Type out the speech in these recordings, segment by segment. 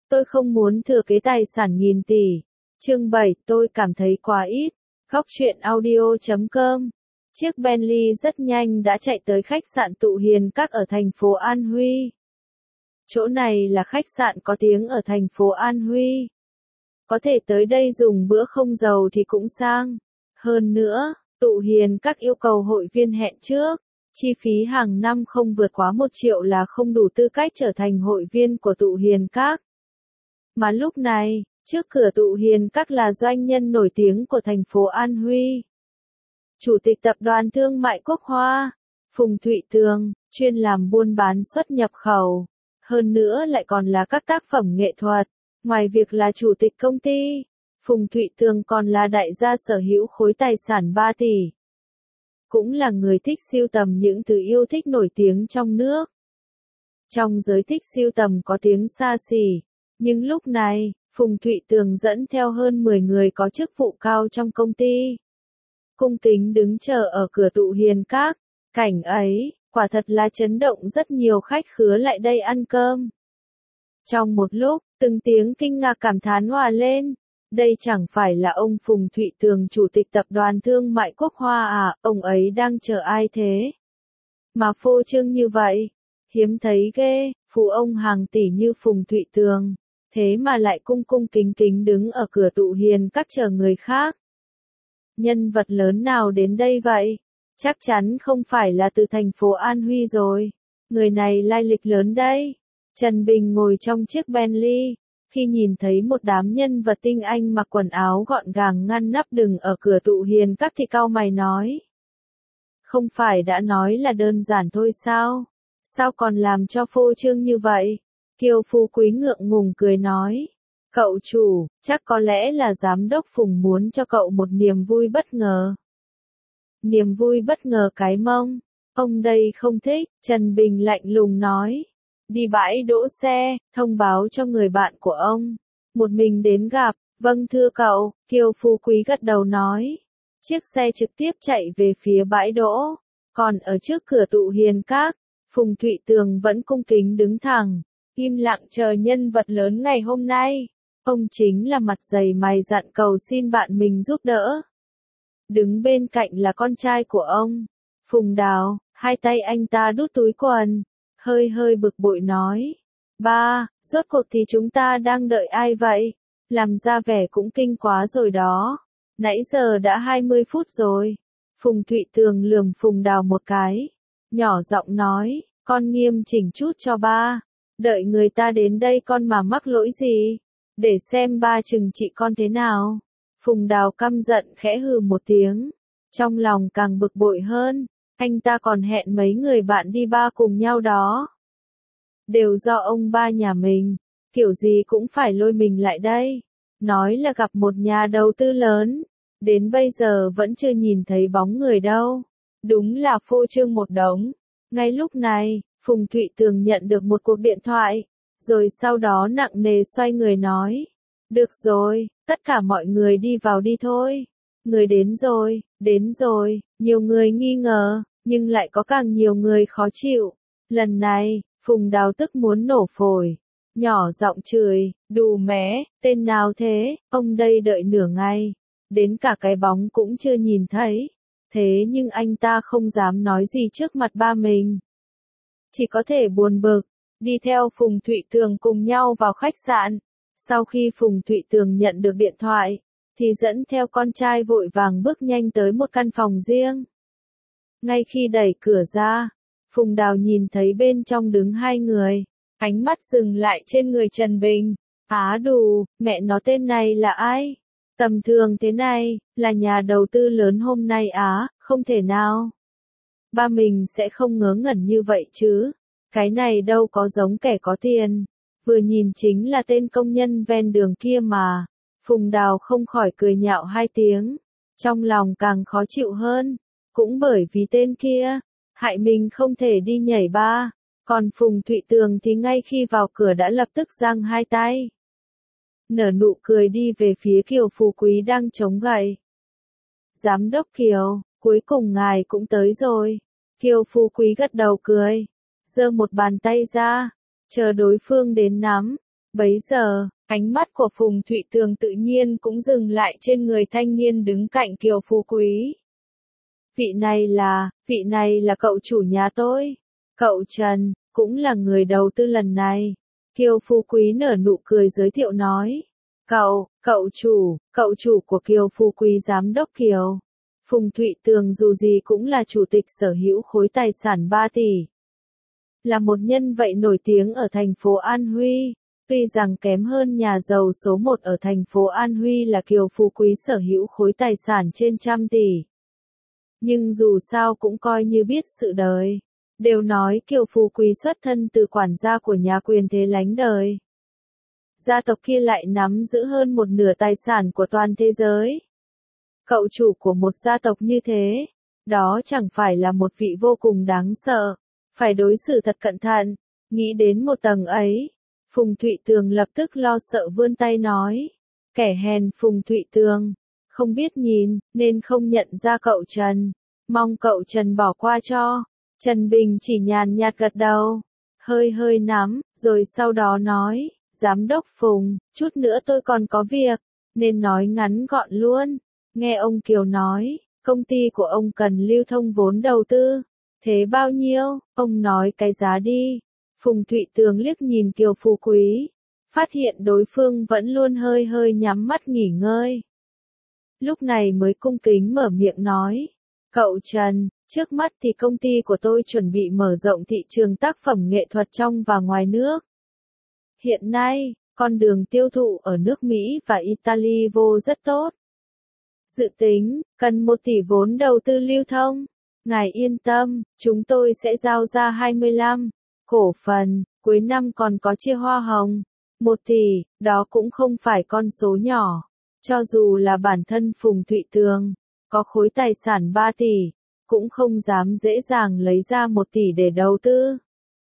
Tôi không muốn thừa kế tài sản nghìn tỷ. Chương 7, tôi cảm thấy quá ít. Góc truyện audio.com. Chiếc Bentley rất nhanh đã chạy tới khách sạn Tụ Hiền Các ở thành phố An Huy. Chỗ này là khách sạn có tiếng ở thành phố An Huy. Có thể tới đây dùng bữa không giàu thì cũng sang. Hơn nữa, Tụ Hiền Các yêu cầu hội viên hẹn trước. Chi phí hàng năm không vượt quá 1 triệu là không đủ tư cách trở thành hội viên của Tụ Hiền Các. Mà lúc này, trước cửa Tụ Hiền Các là doanh nhân nổi tiếng của thành phố An Huy. Chủ tịch tập đoàn thương mại Quốc Hoa, Phùng Thụy Tường, chuyên làm buôn bán xuất nhập khẩu. Hơn nữa lại còn là các tác phẩm nghệ thuật. Ngoài việc là chủ tịch công ty, Phùng Thụy Tường còn là đại gia sở hữu khối tài sản 3 tỷ. Cũng là người thích sưu tầm những thứ yêu thích nổi tiếng trong nước. Trong giới thích sưu tầm có tiếng xa xỉ. Nhưng lúc này, Phùng Thụy Tường dẫn theo hơn 10 người có chức vụ cao trong công ty. Cung kính đứng chờ ở cửa Tụ Hiền Các. Cảnh ấy, quả thật là chấn động rất nhiều khách khứa lại đây ăn cơm. Trong một lúc, từng tiếng kinh ngạc cảm thán hòa lên. Đây chẳng phải là ông Phùng Thụy Tường chủ tịch tập đoàn thương mại Quốc Hoa à, ông ấy đang chờ ai thế? Mà phô trương như vậy, hiếm thấy ghê, phú ông hàng tỷ như Phùng Thụy Tường, thế mà lại cung cung kính kính đứng ở cửa Tụ Hiền Các chờ người khác. Nhân vật lớn nào đến đây vậy? Chắc chắn không phải là từ thành phố An Huy rồi. Người này lai lịch lớn đây. Trần Bình ngồi trong chiếc Bentley. Khi nhìn thấy một đám nhân vật tinh anh mặc quần áo gọn gàng ngăn nắp đứng ở cửa Tụ Hiền Các thì cau mày nói. Không phải đã nói là đơn giản thôi sao? Sao còn làm cho phô trương như vậy? Kiều Phú Quý ngượng ngùng cười nói. Cậu chủ, chắc có lẽ là giám đốc Phùng muốn cho cậu một niềm vui bất ngờ. Niềm vui bất ngờ cái mông. Ông đây không thích, Trần Bình lạnh lùng nói. Đi bãi đỗ xe, thông báo cho người bạn của ông. Một mình đến gặp, vâng thưa cậu, Kiều Phú Quý gật đầu nói. Chiếc xe trực tiếp chạy về phía bãi đỗ. Còn ở trước cửa Tụ Hiền Các, Phùng Thụy Tường vẫn cung kính đứng thẳng, im lặng chờ nhân vật lớn ngày hôm nay. Ông chính là mặt dày mày dạn cầu xin bạn mình giúp đỡ. Đứng bên cạnh là con trai của ông, Phùng Đào, hai tay anh ta đút túi quần, hơi bực bội nói. Ba, rốt cuộc thì chúng ta đang đợi ai vậy? Làm ra vẻ cũng kinh quá rồi đó. Nãy giờ đã 20 phút rồi. Phùng Thụy Tường lườm Phùng Đào một cái. Nhỏ giọng nói, con nghiêm chỉnh chút cho ba. Đợi người ta đến đây con mà mắc lỗi gì? Để xem ba trừng trị con thế nào. Phùng Đào căm giận khẽ hừ một tiếng. Trong lòng càng bực bội hơn. Anh ta còn hẹn mấy người bạn đi ba cùng nhau đó. Đều do ông ba nhà mình. Kiểu gì cũng phải lôi mình lại đây. Nói là gặp một nhà đầu tư lớn. Đến bây giờ vẫn chưa nhìn thấy bóng người đâu. Đúng là phô trương một đống. Ngay lúc này, Phùng Thụy Tường nhận được một cuộc điện thoại. Rồi sau đó nặng nề xoay người nói. Được rồi, tất cả mọi người đi vào đi thôi. Người đến rồi, nhiều người nghi ngờ, nhưng lại có càng nhiều người khó chịu. Lần này, Phùng Đào tức muốn nổ phổi. Nhỏ giọng chửi, đù mé, tên nào thế, ông đây đợi nửa ngày. Đến cả cái bóng cũng chưa nhìn thấy. Thế nhưng anh ta không dám nói gì trước mặt ba mình. Chỉ có thể buồn bực, đi theo Phùng Thụy Tường cùng nhau vào khách sạn. Sau khi Phùng Thụy Tường nhận được điện thoại, thì dẫn theo con trai vội vàng bước nhanh tới một căn phòng riêng. Ngay khi đẩy cửa ra, Phùng Đào nhìn thấy bên trong đứng hai người, ánh mắt dừng lại trên người Trần Bình. Á đù, mẹ nó tên này là ai? Tầm thường thế này, là nhà đầu tư lớn hôm nay á, không thể nào. Ba mình sẽ không ngớ ngẩn như vậy chứ. Cái này đâu có giống kẻ có tiền. Vừa nhìn chính là tên công nhân ven đường kia mà. Phùng Đào không khỏi cười nhạo hai tiếng. Trong lòng càng khó chịu hơn. Cũng bởi vì tên kia, hại mình không thể đi nhảy ba. Còn Phùng Thụy Tường thì ngay khi vào cửa đã lập tức giang hai tay. Nở nụ cười đi về phía Kiều Phú Quý đang chống gậy. Giám đốc Kiều, cuối cùng ngài cũng tới rồi. Kiều Phú Quý gật đầu cười. Giơ một bàn tay ra. Chờ đối phương đến nắm. Bấy giờ, ánh mắt của Phùng Thụy Tường tự nhiên cũng dừng lại trên người thanh niên đứng cạnh Kiều Phú Quý. Vị này là cậu chủ nhà tôi. Cậu Trần, cũng là người đầu tư lần này. Kiều Phú Quý nở nụ cười giới thiệu nói. Cậu chủ của Kiều Phú Quý giám đốc Kiều. Phùng Thụy Tường dù gì cũng là chủ tịch sở hữu khối tài sản 3 tỷ. Là một nhân vật nổi tiếng ở thành phố An Huy. Tuy rằng kém hơn nhà giàu số 1 ở thành phố An Huy là Kiều Phú Quý sở hữu khối tài sản trên 100 tỷ. Nhưng dù sao cũng coi như biết sự đời. Đều nói Kiều Phú Quý xuất thân từ quản gia của nhà quyền thế lánh đời. Gia tộc kia lại nắm giữ hơn một nửa tài sản của toàn thế giới. Cậu chủ của một gia tộc như thế, đó chẳng phải là một vị vô cùng đáng sợ. Phải đối xử thật cẩn thận. Nghĩ đến một tầng ấy, Phùng Thụy Tường lập tức lo sợ vươn tay nói. Kẻ hèn Phùng Thụy Tường, không biết nhìn, nên không nhận ra cậu Trần. Mong cậu Trần bỏ qua cho. Trần Bình chỉ nhàn nhạt gật đầu, hơi nắm, rồi sau đó nói, Giám đốc Phùng, chút nữa tôi còn có việc, nên nói ngắn gọn luôn. Nghe ông Kiều nói, công ty của ông cần lưu thông vốn đầu tư. Thế bao nhiêu, ông nói cái giá đi. Phùng Thụy Tường liếc nhìn Kiều Phú Quý, phát hiện đối phương vẫn luôn hơi nhắm mắt nghỉ ngơi. Lúc này mới cung kính mở miệng nói, cậu Trần, trước mắt thì công ty của tôi chuẩn bị mở rộng thị trường tác phẩm nghệ thuật trong và ngoài nước. Hiện nay, con đường tiêu thụ ở nước Mỹ và Italy vô rất tốt. Dự tính, cần 1 tỷ vốn đầu tư lưu thông. Ngài yên tâm, chúng tôi sẽ giao ra 25 cổ phần, cuối năm còn có chia hoa hồng. 1 tỷ, đó cũng không phải con số nhỏ. Cho dù là bản thân Phùng Thụy Tường, có khối tài sản 3 tỷ, cũng không dám dễ dàng lấy ra 1 tỷ để đầu tư.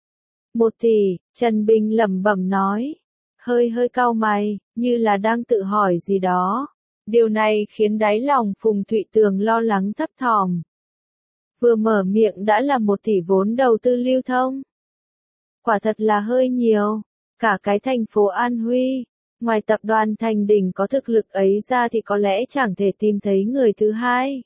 1 tỷ, Trần Bình lẩm bẩm nói, hơi cau mày, như là đang tự hỏi gì đó. Điều này khiến đáy lòng Phùng Thụy Tường lo lắng thấp thỏm. Vừa mở miệng đã là 1 tỷ vốn đầu tư lưu thông. Quả thật là hơi nhiều. Cả cái thành phố An Huy, ngoài tập đoàn Thành Đỉnh có thực lực ấy ra thì có lẽ chẳng thể tìm thấy người thứ hai.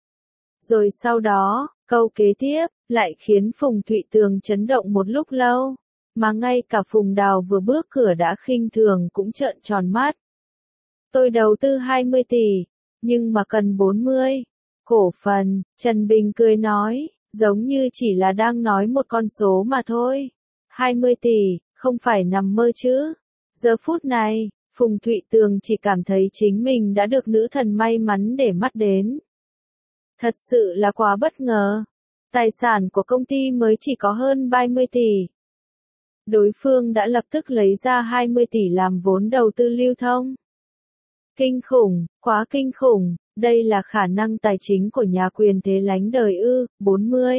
Rồi sau đó, câu kế tiếp, lại khiến Phùng Thụy Tường chấn động một lúc lâu. Mà ngay cả Phùng Đào vừa bước cửa đã khinh thường cũng trợn tròn mắt. Tôi đầu tư 20 tỷ, nhưng mà cần 40 cổ phần, Trần Bình cười nói, giống như chỉ là đang nói một con số mà thôi. 20 tỷ, không phải nằm mơ chứ. Giờ phút này, Phùng Thụy Tường chỉ cảm thấy chính mình đã được nữ thần may mắn để mắt đến. Thật sự là quá bất ngờ. Tài sản của công ty mới chỉ có hơn 30 tỷ. Đối phương đã lập tức lấy ra 20 tỷ làm vốn đầu tư lưu thông. Kinh khủng, quá kinh khủng, đây là khả năng tài chính của nhà quyền thế lánh đời ư. 40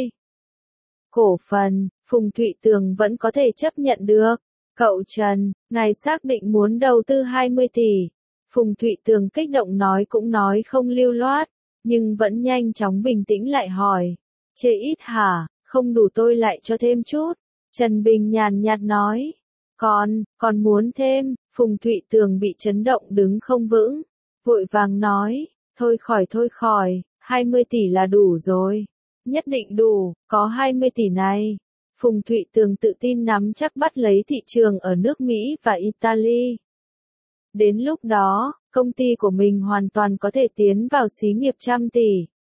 cổ phần, Phùng Thụy Tường vẫn có thể chấp nhận được. Cậu Trần, ngài xác định muốn đầu tư 20 tỷ. Phùng Thụy Tường kích động nói cũng nói không lưu loát, nhưng vẫn nhanh chóng bình tĩnh lại hỏi. Chê ít hả, không đủ tôi lại cho thêm chút. Trần Bình nhàn nhạt nói. Còn muốn thêm, Phùng Thụy Tường bị chấn động đứng không vững. Vội vàng nói, thôi khỏi, 20 tỷ là đủ rồi. Nhất định đủ, có 20 tỷ này. Phùng Thụy Tường tự tin nắm chắc bắt lấy thị trường ở nước Mỹ và Italy. Đến lúc đó, công ty của mình hoàn toàn có thể tiến vào xí nghiệp 100 tỷ.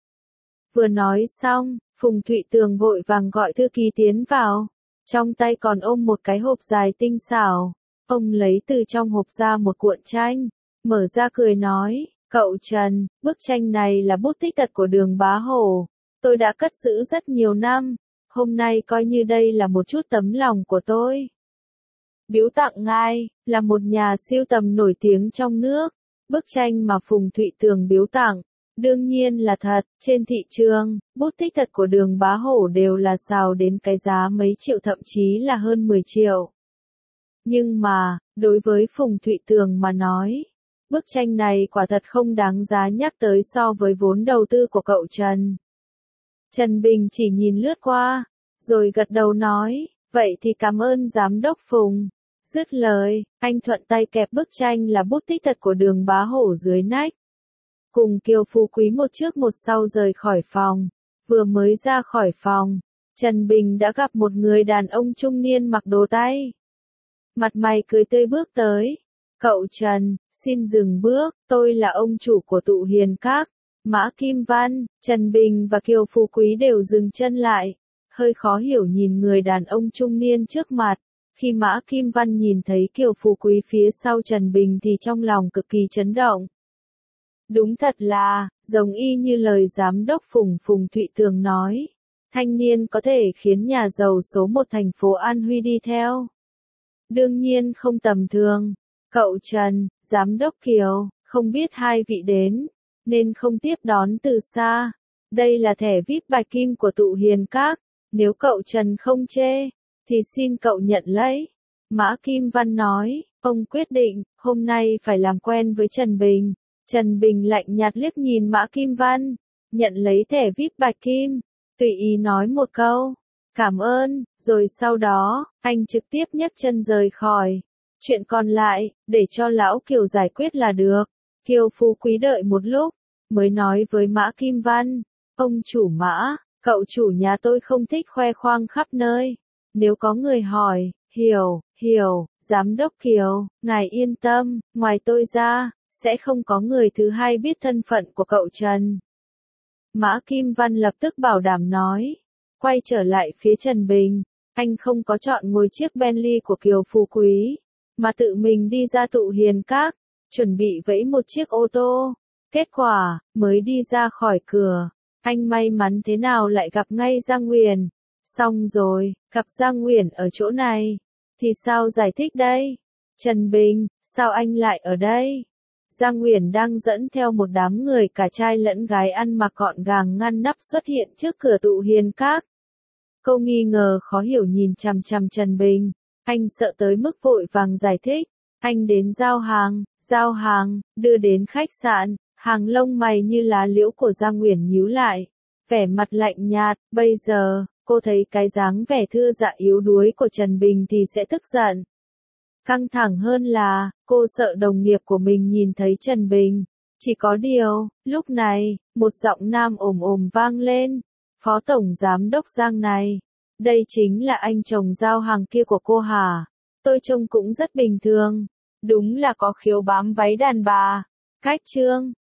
Vừa nói xong, Phùng Thụy Tường vội vàng gọi thư ký tiến vào. Trong tay còn ôm một cái hộp dài tinh xảo. Ông lấy từ trong hộp ra một cuộn tranh, mở ra cười nói, cậu Trần, bức tranh này là bút tích thật của Đường Bá Hổ. Tôi đã cất giữ rất nhiều năm. Hôm nay coi như đây là một chút tấm lòng của tôi. Biếu tặng ngài, là một nhà sưu tầm nổi tiếng trong nước. Bức tranh mà Phùng Thụy Tường biếu tặng, đương nhiên là thật. Trên thị trường, bút tích thật của Đường Bá Hổ đều là xào đến cái giá mấy triệu thậm chí là hơn 10 triệu. Nhưng mà, đối với Phùng Thụy Tường mà nói, bức tranh này quả thật không đáng giá nhắc tới so với vốn đầu tư của cậu Trần. Trần Bình chỉ nhìn lướt qua, rồi gật đầu nói, vậy thì cảm ơn Giám đốc Phùng. Dứt lời, anh thuận tay kẹp bức tranh là bút tích thật của Đường Bá Hổ dưới nách. Cùng Kiều Phú Quý một trước một sau rời khỏi phòng. Vừa mới ra khỏi phòng, Trần Bình đã gặp một người đàn ông trung niên mặc đồ tây. Mặt mày cười tươi bước tới. Cậu Trần, xin dừng bước, tôi là ông chủ của Tụ Hiền Các. Mã Kim Văn, Trần Bình và Kiều Phú Quý đều dừng chân lại, hơi khó hiểu nhìn người đàn ông trung niên trước mặt. Khi Mã Kim Văn nhìn thấy Kiều Phú Quý phía sau Trần Bình thì trong lòng cực kỳ chấn động. Đúng thật là, giống y như lời giám đốc Phùng Thụy Tường nói, thanh niên có thể khiến nhà giàu số một thành phố An Huy đi theo. Đương nhiên không tầm thường. Cậu Trần, giám đốc Kiều, không biết hai vị đến, nên không tiếp đón từ xa. Đây là thẻ VIP bạch kim của Tụ Hiền Các, nếu cậu Trần không chê, thì xin cậu nhận lấy. Mã Kim Văn nói, ông quyết định, hôm nay phải làm quen với Trần Bình. Trần Bình lạnh nhạt liếc nhìn Mã Kim Văn, nhận lấy thẻ VIP bạch kim, tùy ý nói một câu, cảm ơn, rồi sau đó, anh trực tiếp nhấc chân rời khỏi. Chuyện còn lại, để cho lão Kiều giải quyết là được. Kiều Phú Quý đợi một lúc, mới nói với Mã Kim Văn, ông chủ Mã, cậu chủ nhà tôi không thích khoe khoang khắp nơi. Nếu có người hỏi, hiểu, giám đốc Kiều, ngài yên tâm, ngoài tôi ra, sẽ không có người thứ hai biết thân phận của cậu Trần. Mã Kim Văn lập tức bảo đảm nói, quay trở lại phía Trần Bình, anh không có chọn ngồi chiếc Bentley của Kiều Phú Quý, mà tự mình đi ra Tụ Hiền Các, chuẩn bị vẫy một chiếc ô tô. Kết quả, mới đi ra khỏi cửa, anh may mắn thế nào lại gặp ngay Giang Nguyền. Xong rồi, gặp Giang Nguyền ở chỗ này, thì sao giải thích đây? Trần Bình, sao anh lại ở đây? Giang Nguyền đang dẫn theo một đám người cả trai lẫn gái ăn mặc gọn gàng ngăn nắp xuất hiện trước cửa Tụ Hiền Các. Cô nghi ngờ khó hiểu nhìn chằm chằm Trần Bình, anh sợ tới mức vội vàng giải thích, anh đến giao hàng, đưa đến khách sạn, hàng lông mày như lá liễu của Giang Nguyền nhíu lại, vẻ mặt lạnh nhạt, bây giờ, cô thấy cái dáng vẻ thưa dạ yếu đuối của Trần Bình thì sẽ tức giận. Căng thẳng hơn là, cô sợ đồng nghiệp của mình nhìn thấy Trần Bình. Chỉ có điều, lúc này, một giọng nam ồm vang lên. Phó Tổng Giám đốc Giang này, đây chính là anh chồng giao hàng kia của cô hả? Tôi trông cũng rất bình thường. Đúng là có khiếu bám váy đàn bà. Cách chương